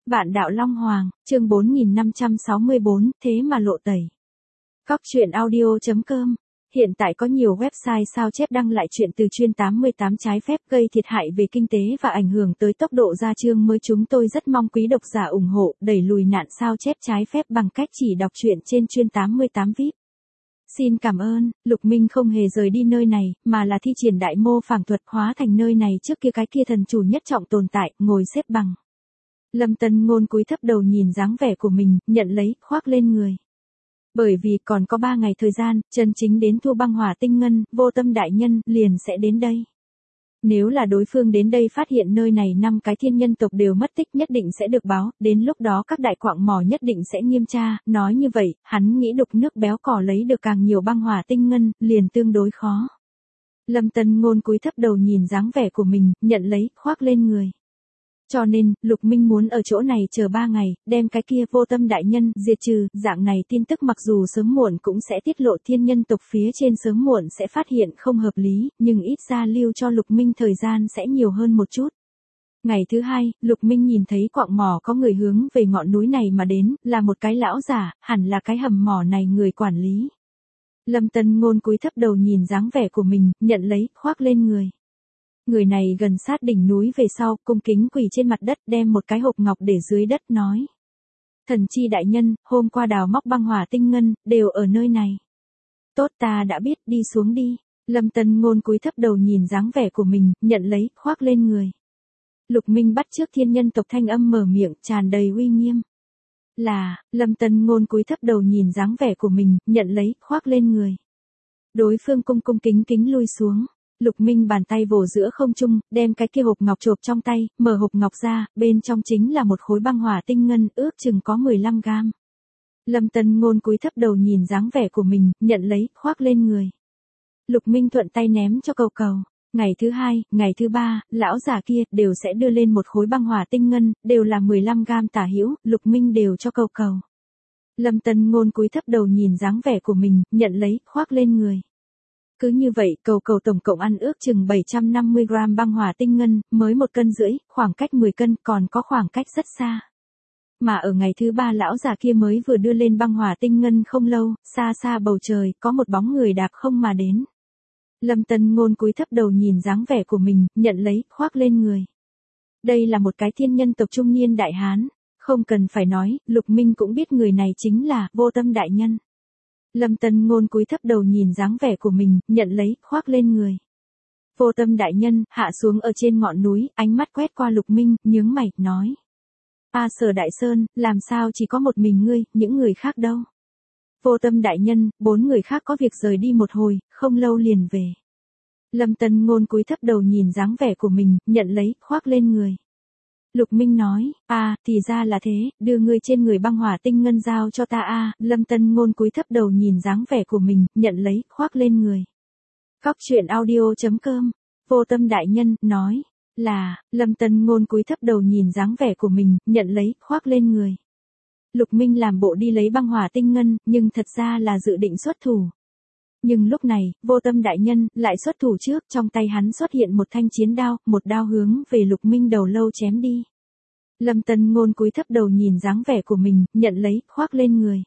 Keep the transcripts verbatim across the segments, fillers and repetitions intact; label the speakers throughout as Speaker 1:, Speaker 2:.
Speaker 1: Vạn đạo Long Hoàng, chương bốn nghìn năm trăm sáu mươi bốn, thế mà lộ tẩy. Cóc truyện audio chấm com. Hiện tại có nhiều website sao chép đăng lại chuyện từ chuyên tám mươi tám trái phép gây thiệt hại về kinh tế và ảnh hưởng tới tốc độ ra chương mới. Chúng tôi rất mong quý độc giả ủng hộ, đẩy lùi nạn sao chép trái phép bằng cách chỉ đọc truyện trên chuyên tám mươi tám víp. Xin cảm ơn. Lục Minh không hề rời đi nơi này, mà là thi triển đại mô phảng thuật hóa thành nơi này trước kia cái kia thần chủ nhất trọng tồn tại, ngồi xếp bằng. Lâm Tân Ngôn cúi thấp đầu nhìn dáng vẻ của mình, nhận lấy, khoác lên người. Bởi vì còn có ba ngày thời gian, chân chính đến thu băng hỏa tinh ngân, Vô Tâm đại nhân liền sẽ đến đây. Nếu là đối phương đến đây phát hiện nơi này năm cái thiên nhân tộc đều mất tích nhất định sẽ được báo, đến lúc đó các đại quạng mỏ nhất định sẽ nghiêm tra, nói như vậy, hắn nghĩ đục nước béo cỏ lấy được càng nhiều băng hỏa tinh ngân, liền tương đối khó. Lâm Tân Ngôn cúi thấp đầu nhìn dáng vẻ của mình, nhận lấy, khoác lên người. Cho nên, Lục Minh muốn ở chỗ này chờ ba ngày, đem cái kia Vô Tâm đại nhân diệt trừ, dạng này tin tức mặc dù sớm muộn cũng sẽ tiết lộ, thiên nhân tộc phía trên sớm muộn sẽ phát hiện không hợp lý, nhưng ít ra lưu cho Lục Minh thời gian sẽ nhiều hơn một chút. Ngày thứ hai, Lục Minh nhìn thấy quạng mỏ có người hướng về ngọn núi này mà đến, là một cái lão giả, hẳn là cái hầm mỏ này người quản lý. Lâm Tân Ngôn cúi thấp đầu nhìn dáng vẻ của mình, nhận lấy, khoác lên người. Người này gần sát đỉnh núi về sau, cung kính quỳ trên mặt đất, đem một cái hộp ngọc để dưới đất nói. Thần chi đại nhân, hôm qua đào móc băng hỏa tinh ngân, đều ở nơi này. Tốt, ta đã biết, đi xuống đi. Lâm Tân Ngôn cúi thấp đầu nhìn dáng vẻ của mình, nhận lấy, khoác lên người. Lục Minh bắt chước thiên nhân tộc thanh âm mở miệng, tràn đầy uy nghiêm. Là, Lâm Tân Ngôn cúi thấp đầu nhìn dáng vẻ của mình, nhận lấy, khoác lên người. Đối phương cung cung kính kính lui xuống. Lục Minh bàn tay vồ giữa không trung, đem cái kia hộp ngọc chộp trong tay, mở hộp ngọc ra, bên trong chính là một khối băng hỏa tinh ngân, ước chừng có mười lăm gam. Lâm Tân Ngôn cúi thấp đầu nhìn dáng vẻ của mình, nhận lấy, khoác lên người. Lục Minh thuận tay ném cho cầu cầu. Ngày thứ hai, ngày thứ ba, lão già kia đều sẽ đưa lên một khối băng hỏa tinh ngân, đều là mười lăm gam tả hữu, Lục Minh đều cho cầu cầu. Lâm Tân Ngôn cúi thấp đầu nhìn dáng vẻ của mình, nhận lấy, khoác lên người. Cứ như vậy, cầu cầu tổng cộng ăn ước chừng bảy trăm năm mươi gram băng hỏa tinh ngân, mới một cân rưỡi, khoảng cách mười cân, còn có khoảng cách rất xa. Mà ở ngày thứ ba lão già kia mới vừa đưa lên băng hỏa tinh ngân không lâu, xa xa bầu trời, có một bóng người đạp không mà đến. Lâm Tân Ngôn cúi thấp đầu nhìn dáng vẻ của mình, nhận lấy, khoác lên người. Đây là một cái thiên nhân tộc trung niên đại hán, không cần phải nói, Lục Minh cũng biết người này chính là Vô Tâm đại nhân. Lâm Tân Ngôn cúi thấp đầu nhìn dáng vẻ của mình, nhận lấy, khoác lên người. Vô Tâm đại nhân, hạ xuống ở trên ngọn núi, ánh mắt quét qua Lục Minh, nhướng mày, nói. A Sở Đại Sơn, làm sao chỉ có một mình ngươi, những người khác đâu? Vô Tâm đại nhân, bốn người khác có việc rời đi một hồi, không lâu liền về. Lâm Tân Ngôn cúi thấp đầu nhìn dáng vẻ của mình, nhận lấy, khoác lên người. Lục Minh nói, à, thì ra là thế, đưa ngươi trên người băng hỏa tinh ngân giao cho ta a. À. Lâm Tân Ngôn cúi thấp đầu nhìn dáng vẻ của mình, nhận lấy, khoác lên người. Cóc truyện audio chấm com. Vô Tâm đại nhân, nói, là, Lâm Tân Ngôn cúi thấp đầu nhìn dáng vẻ của mình, nhận lấy, khoác lên người. Lục Minh làm bộ đi lấy băng hỏa tinh ngân, nhưng thật ra là dự định xuất thủ. Nhưng lúc này, Vô Tâm đại nhân lại xuất thủ trước, trong tay hắn xuất hiện một thanh chiến đao, một đao hướng về Lục Minh đầu lâu chém đi. Lâm Tân Ngôn cúi thấp đầu nhìn dáng vẻ của mình, nhận lấy, khoác lên người.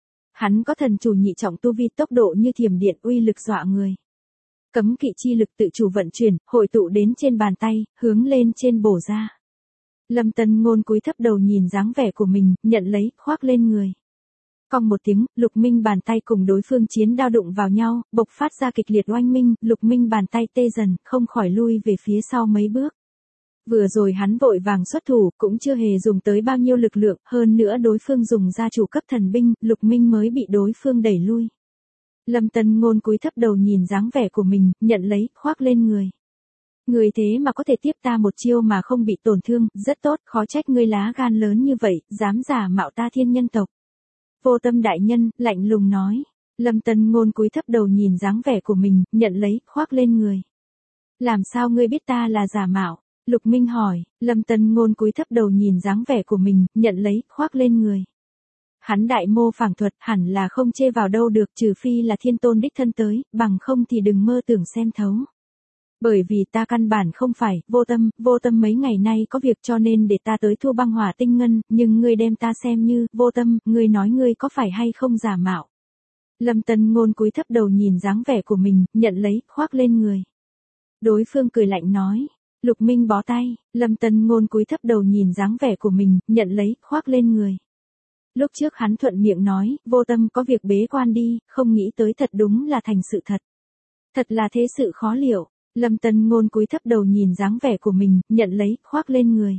Speaker 1: Hắn có thần chủ nhị trọng tu vi, tốc độ như thiểm điện, uy lực dọa người. Cấm kỵ chi lực tự chủ vận chuyển, hội tụ đến trên bàn tay, hướng lên trên bổ ra. Lâm Tân Ngôn cúi thấp đầu nhìn dáng vẻ của mình, nhận lấy, khoác lên người. Cong một tiếng, Lục Minh bàn tay cùng đối phương chiến đao đụng vào nhau, bộc phát ra kịch liệt oanh minh, Lục Minh bàn tay tê dần, không khỏi lui về phía sau mấy bước. Vừa rồi hắn vội vàng xuất thủ, cũng chưa hề dùng tới bao nhiêu lực lượng, hơn nữa đối phương dùng ra chủ cấp thần binh, Lục Minh mới bị đối phương đẩy lui. Lâm Tân Ngôn cúi thấp đầu nhìn dáng vẻ của mình, nhận lấy, khoác lên người. Người thế mà có thể tiếp ta một chiêu mà không bị tổn thương, rất tốt, khó trách ngươi lá gan lớn như vậy, dám giả mạo ta thiên nhân tộc. Vô Tâm đại nhân, lạnh lùng nói. Lâm Tân Ngôn cúi thấp đầu nhìn dáng vẻ của mình, nhận lấy, khoác lên người. Làm sao ngươi biết ta là giả mạo? Lục Minh hỏi. Lâm Tân Ngôn cúi thấp đầu nhìn dáng vẻ của mình, nhận lấy, khoác lên người. Hắn đại mô phảng thuật hẳn là không chê vào đâu được, trừ phi là thiên tôn đích thân tới, bằng không thì đừng mơ tưởng xem thấu. Bởi vì ta căn bản không phải, vô tâm, vô tâm mấy ngày nay có việc cho nên để ta tới thua băng hỏa tinh ngân, nhưng ngươi đem ta xem như, vô tâm, ngươi nói ngươi có phải hay không giả mạo. Lâm Tân Ngôn cúi thấp đầu nhìn dáng vẻ của mình, nhận lấy, khoác lên người. Đối phương cười lạnh nói. Lục Minh bó tay, Lâm Tân Ngôn cúi thấp đầu nhìn dáng vẻ của mình, nhận lấy, khoác lên người. Lúc trước hắn thuận miệng nói, vô tâm có việc bế quan đi, không nghĩ tới thật đúng là thành sự thật. Thật là thế sự khó liệu. Lâm Tân Ngôn cúi thấp đầu nhìn dáng vẻ của mình, nhận lấy, khoác lên người.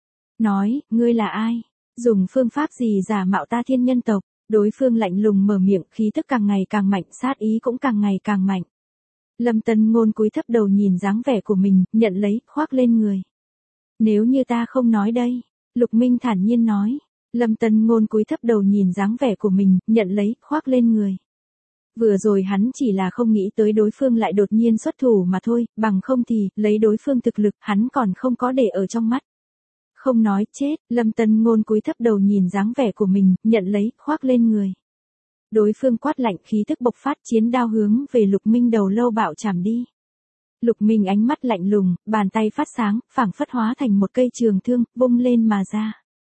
Speaker 1: Nói, ngươi là ai? Dùng phương pháp gì giả mạo ta thiên nhân tộc? Đối phương lạnh lùng mở miệng, khí tức càng ngày càng mạnh, sát ý cũng càng ngày càng mạnh. Lâm Tân Ngôn cúi thấp đầu nhìn dáng vẻ của mình, nhận lấy, khoác lên người. Nếu như ta không nói đây, Lục Minh thản nhiên nói. Lâm Tân Ngôn cúi thấp đầu nhìn dáng vẻ của mình, nhận lấy, khoác lên người. Vừa rồi hắn chỉ là không nghĩ tới đối phương lại đột nhiên xuất thủ mà thôi, bằng không thì, lấy đối phương thực lực, hắn còn không có để ở trong mắt. Không nói, chết, Lâm Tân Ngôn cúi thấp đầu nhìn dáng vẻ của mình, nhận lấy, khoác lên người. Đối phương quát lạnh, khí tức bộc phát, chiến đao hướng về Lục Minh đầu lâu bạo chạm đi. Lục Minh ánh mắt lạnh lùng, bàn tay phát sáng, phảng phất hóa thành một cây trường thương, vung lên mà ra.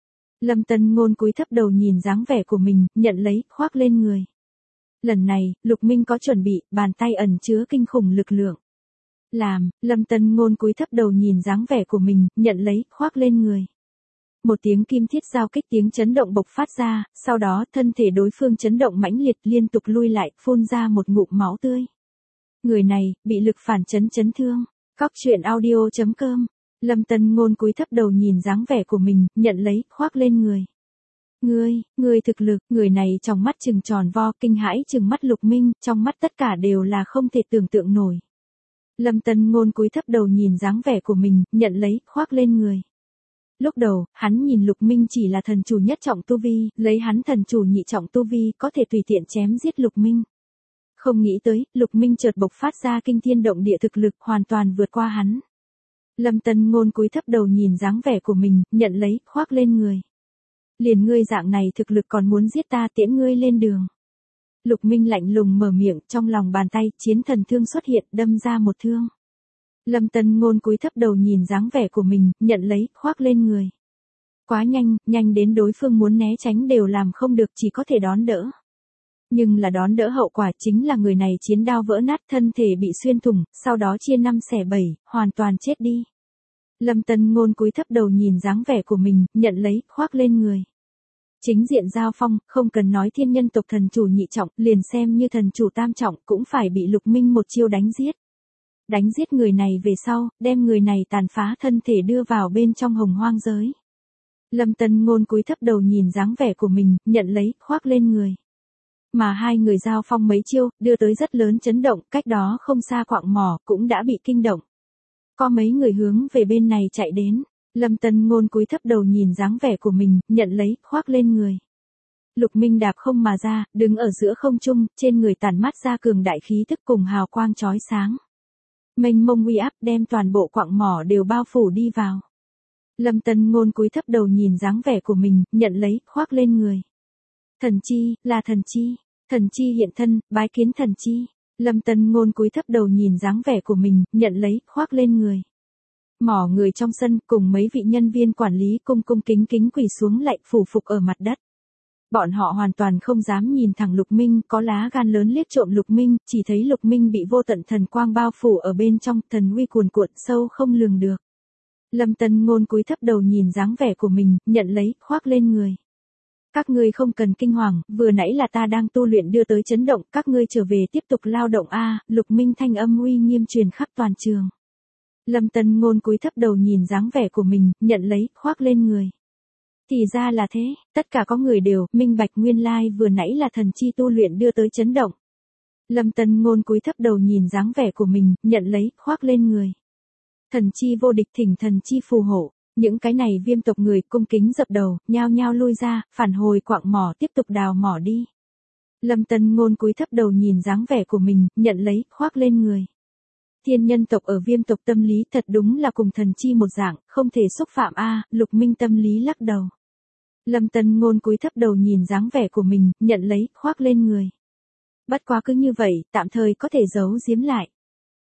Speaker 1: Lâm Tân Ngôn cúi thấp đầu nhìn dáng vẻ của mình, nhận lấy, khoác lên người. Lần này, Lục Minh có chuẩn bị, bàn tay ẩn chứa kinh khủng lực lượng. Làm, Lâm Tân Ngôn cúi thấp đầu nhìn dáng vẻ của mình, nhận lấy, khoác lên người. Một tiếng kim thiết giao kích, tiếng chấn động bộc phát ra, sau đó thân thể đối phương chấn động mãnh liệt, liên tục lui lại, phun ra một ngụm máu tươi. Người này, bị lực phản chấn chấn thương. Cóc truyện audio chấm com. Lâm Tân Ngôn cúi thấp đầu nhìn dáng vẻ của mình, nhận lấy, khoác lên người. Ngươi, ngươi thực lực, người này trong mắt trừng tròn vo, kinh hãi trừng mắt Lục Minh, trong mắt tất cả đều là không thể tưởng tượng nổi. Lâm Tân Ngôn cúi thấp đầu nhìn dáng vẻ của mình, nhận lấy, khoác lên người. Lúc đầu, hắn nhìn Lục Minh chỉ là thần chủ nhất trọng tu vi, lấy hắn thần chủ nhị trọng tu vi, có thể tùy tiện chém giết Lục Minh. Không nghĩ tới, Lục Minh chợt bộc phát ra kinh thiên động địa thực lực, hoàn toàn vượt qua hắn. Lâm Tân Ngôn cúi thấp đầu nhìn dáng vẻ của mình, nhận lấy, khoác lên người. Liền ngươi dạng này thực lực còn muốn giết ta, tiễn ngươi lên đường. Lục Minh lạnh lùng mở miệng, trong lòng bàn tay, chiến thần thương xuất hiện, đâm ra một thương. Lâm Tân Ngôn cúi thấp đầu nhìn dáng vẻ của mình, nhận lấy, khoác lên người. Quá nhanh, nhanh đến đối phương muốn né tránh đều làm không được, chỉ có thể đón đỡ. Nhưng là đón đỡ hậu quả chính là người này chiến đao vỡ nát, thân thể bị xuyên thủng, sau đó chia năm xẻ bảy, hoàn toàn chết đi. Lâm Tân Ngôn cúi thấp đầu nhìn dáng vẻ của mình, nhận lấy, khoác lên người. Chính diện giao phong, không cần nói thiên nhân tộc thần chủ nhị trọng, liền xem như thần chủ tam trọng cũng phải bị Lục Minh một chiêu đánh giết. Đánh giết người này về sau, đem người này tàn phá thân thể đưa vào bên trong hồng hoang giới. Lâm Tân Ngôn cúi thấp đầu nhìn dáng vẻ của mình, nhận lấy, khoác lên người. Mà hai người giao phong mấy chiêu, đưa tới rất lớn chấn động, cách đó không xa quạng mỏ, cũng đã bị kinh động. Có mấy người hướng về bên này chạy đến. Lâm Tân Ngôn cúi thấp đầu nhìn dáng vẻ của mình, nhận lấy, khoác lên người. Lục Minh đạp không mà ra, đứng ở giữa không trung, trên người tản mát ra cường đại khí tức cùng hào quang chói sáng. Mênh mông uy áp đem toàn bộ quạng mỏ đều bao phủ đi vào. Lâm Tân Ngôn cúi thấp đầu nhìn dáng vẻ của mình, nhận lấy, khoác lên người. Thần chi, là thần chi. Thần chi hiện thân, bái kiến thần chi. Lâm Tân Ngôn cúi thấp đầu nhìn dáng vẻ của mình, nhận lấy, khoác lên người. Mỏ người trong sân cùng mấy vị nhân viên quản lý cung cung kính kính quỳ xuống lạy phủ phục ở mặt đất. Bọn họ hoàn toàn không dám nhìn thẳng Lục Minh, có lá gan lớn liếc trộm Lục Minh, chỉ thấy Lục Minh bị vô tận thần quang bao phủ ở bên trong, thần uy cuồn cuộn sâu không lường được. Lâm Tân Ngôn cúi thấp đầu nhìn dáng vẻ của mình, nhận lấy, khoác lên người. Các ngươi không cần kinh hoàng, vừa nãy là ta đang tu luyện đưa tới chấn động, các ngươi trở về tiếp tục lao động a. Lục Minh thanh âm uy nghiêm truyền khắp toàn trường. Lâm Tân Ngôn cúi thấp đầu nhìn dáng vẻ của mình, nhận lấy, khoác lên người. Thì ra là thế, tất cả có người đều minh bạch nguyên lai vừa nãy là thần chi tu luyện đưa tới chấn động. Lâm Tân Ngôn cúi thấp đầu nhìn dáng vẻ của mình, nhận lấy, khoác lên người. Thần chi vô địch, thỉnh thần chi phù hộ. Những cái này viêm tộc người cung kính dập đầu, nhao nhao lui ra, phản hồi quạng mỏ tiếp tục đào mỏ đi. Lâm Tân Ngôn cúi thấp đầu nhìn dáng vẻ của mình, nhận lấy, khoác lên người. Thiên nhân tộc ở viêm tộc tâm lý thật đúng là cùng thần chi một dạng, không thể xúc phạm a. Lục Minh tâm lý lắc đầu. Lâm Tân Ngôn cúi thấp đầu nhìn dáng vẻ của mình, nhận lấy, khoác lên người. Bất quá cứ như vậy, tạm thời có thể giấu giếm lại.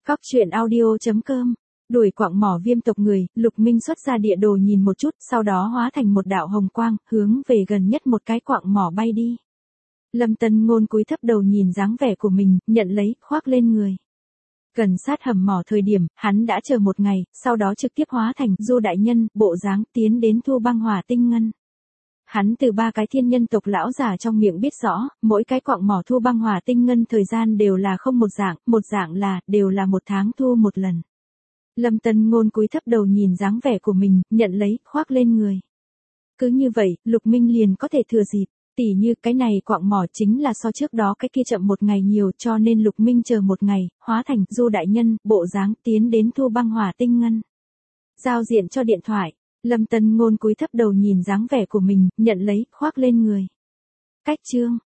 Speaker 1: Cóc truyện audio chấm com. Đuổi quặng mỏ viêm tộc người, Lục Minh xuất ra địa đồ nhìn một chút, sau đó hóa thành một đạo hồng quang, hướng về gần nhất một cái quặng mỏ bay đi. Lâm Tân Ngôn cúi thấp đầu nhìn dáng vẻ của mình, nhận lấy, khoác lên người. Gần sát hầm mỏ thời điểm, hắn đã chờ một ngày, sau đó trực tiếp hóa thành Du đại nhân, bộ dáng tiến đến thu băng hỏa tinh ngân. Hắn từ ba cái thiên nhân tộc lão già trong miệng biết rõ, mỗi cái quặng mỏ thu băng hỏa tinh ngân thời gian đều là không một dạng, một dạng là, đều là một tháng thu một lần. Lâm Tân Ngôn cúi thấp đầu nhìn dáng vẻ của mình, nhận lấy, khoác lên người. Cứ như vậy, Lục Minh liền có thể thừa dịp, tỉ như cái này quặng mỏ chính là so trước đó cái kia chậm một ngày nhiều, cho nên Lục Minh chờ một ngày, hóa thành Du đại nhân, bộ dáng tiến đến thu băng hỏa tinh ngân. Giao diện cho điện thoại. Lâm Tân Ngôn cúi thấp đầu nhìn dáng vẻ của mình, nhận lấy, khoác lên người. Cách chương.